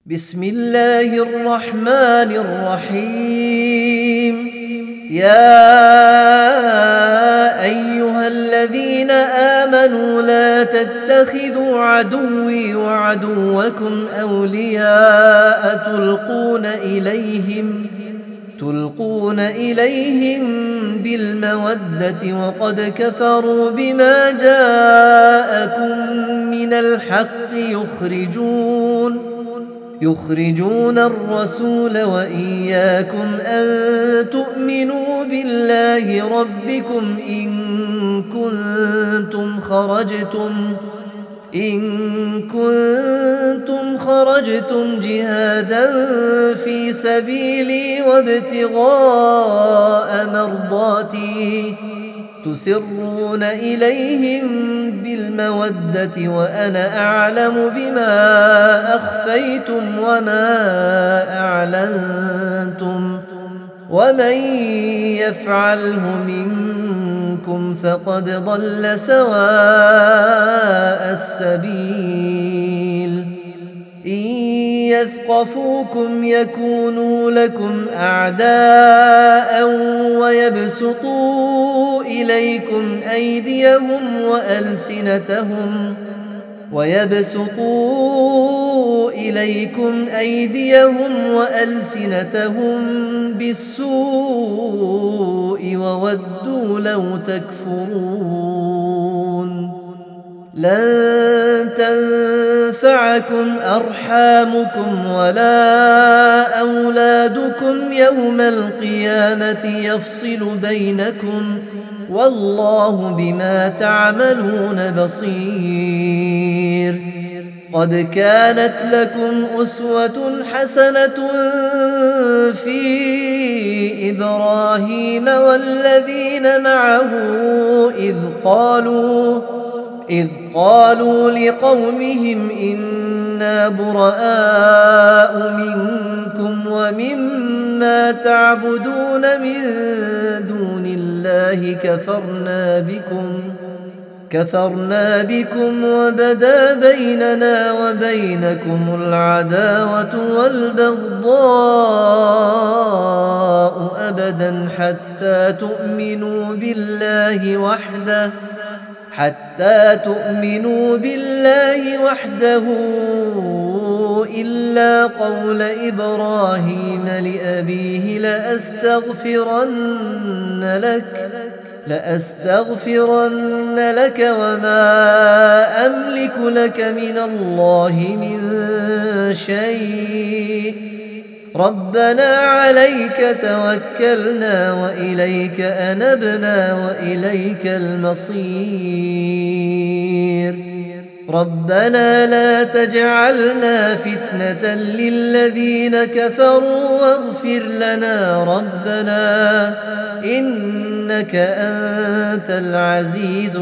بسم الله الرحمن الرحيم. يا أيها الذين آمنوا لا تتخذوا عدوي وعدوكم أولياء تلقون إليهم بالمودة وقد كفروا بما جاءكم من الحق يخرجون الرسول وإياكم أن تؤمنوا بالله ربكم إن كنتم خرجتم جهادا في سبيلي وابتغاء مرضاتي تسرون إليهم بالمودة وأنا أعلم بما أخفيتم وما أعلنتم ومن يفعله منكم فقد ضل سواء السبيل. إن يثقفوكم يكونوا لكم أعداء ويبسطوا إليكم أيديهم وألسنتهم بالسوء وودوا لو تكفرون. لن تنفعكم أرحامكم ولا أولادكم يوم القيامة يفصل بينكم والله بما تعملون بصير. قد كانت لكم أسوة حسنة في إبراهيم والذين معه إذ قالوا لقومهم إنا براء منكم ومما تعبدون من دون الله كفرنا بكم وبدا بيننا وبينكم العداوة والبغضاء أبدا حتى تؤمنوا بالله وحده إلا قول إبراهيم لأبيه لأستغفرن لك وما أملك لك من الله من شيء. ربنا عليك توكلنا وإليك أنبنا وإليك المصير. ربنا لا تجعلنا فتنة للذين كفروا واغفر لنا ربنا إنك أنت العزيز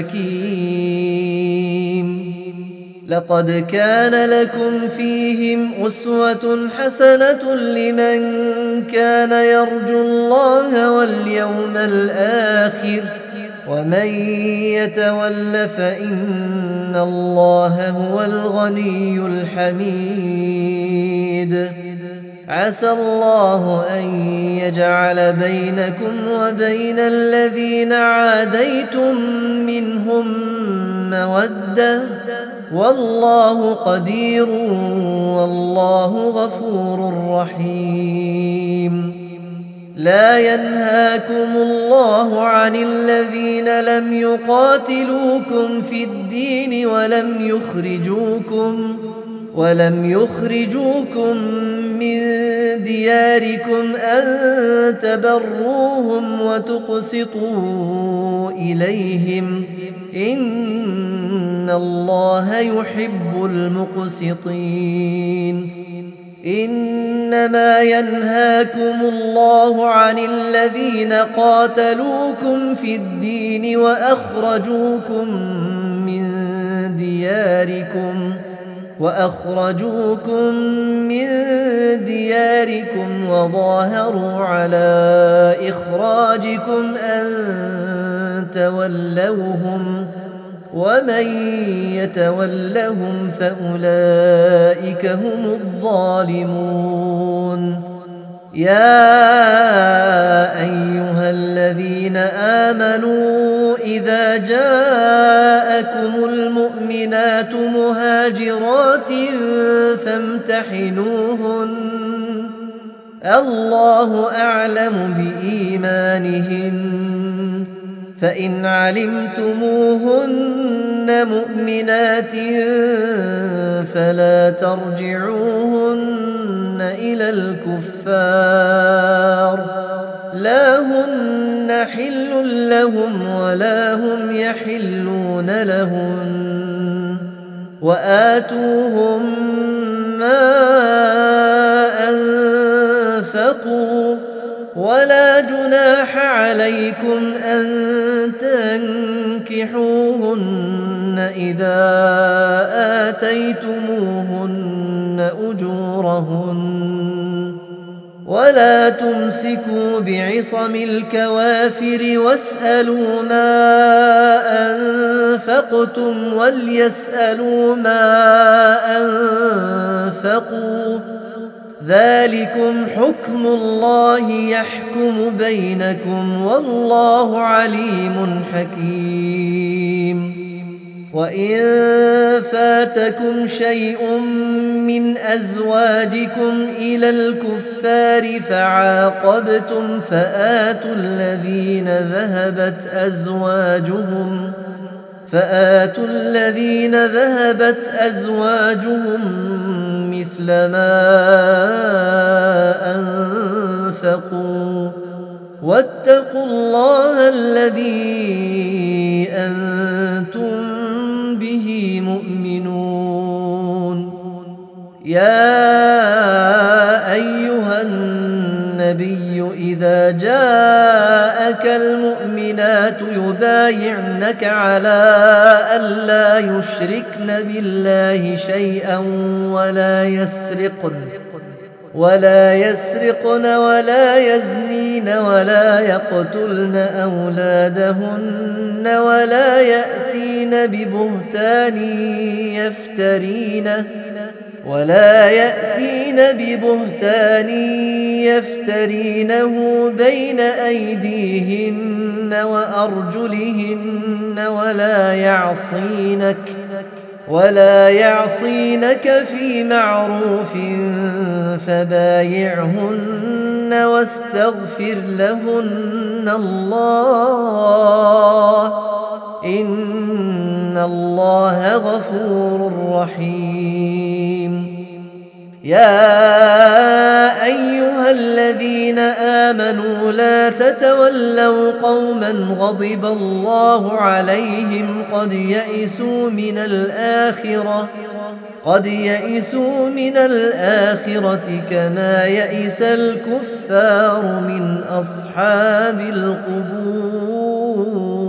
الحكيم. لقد كان لكم فيهم أسوة حسنة لمن كان يرجو الله واليوم الآخر ومن يتول فإن الله هو الغني الحميد. عسى الله أن يجعل بينكم وبين الذين عاديتم منهم مودة والله قدير والله غفور رحيم. لا ينهاكم الله عن الذين لم يقاتلوكم في الدين ولم يخرجوكم من دياركم أن تبروهم وتقسطوا إليهم إن الله يحب المقسطين. إنما ينهاكم الله عن الذين قاتلوكم في الدين وأخرجوكم من دياركم وظاهروا على إخراجكم أن تولوهم ومن يتولهم فأولئك هم الظالمون يا أيها الذين آمنوا إذا جاءكم المؤمنات مهاجرات فامتحنوهن الله أعلم بإيمانهن فإن علمتموهن مؤمنات فلا ترجعوهن إلى الكفار لا هن حل لهم ولا هم يحلون لهن وآتوهم ما أنفقوا ولا جناح عليكم أن تنكحوهن إذا آتيتموهن أجورهن ولا تمسكوا بعصم الكوافر واسألوا ما أنفقتم وليسألوا ما أنفقوا ذلكم حكم الله يحكم بينكم والله عليم حكيم وإن فاتكم شيء من أزواجكم إلى الكفار فعاقبتم فآتوا الذين ذهبت أزواجهم مثل ما أنفقوا واتقوا الله الذي أنتم به مؤمنون يا أيها النبي إذا جاءك المؤمنات يبايعنك على ألا يشركن بالله شيئا ولا يسرقن ولا يزنين ولا يقتلن أولادهن ولا يأتين ببهتان يفترينه بين أيديهن وأرجلهن ولا يعصينك في معروف فبايعهن واستغفر لهن الله إن الله غفور رحيم يا أيها الذين آمنوا لا تتولوا قوما غضب الله عليهم قد يئسوا من الآخرة كما يئس الكفار من أصحاب القبور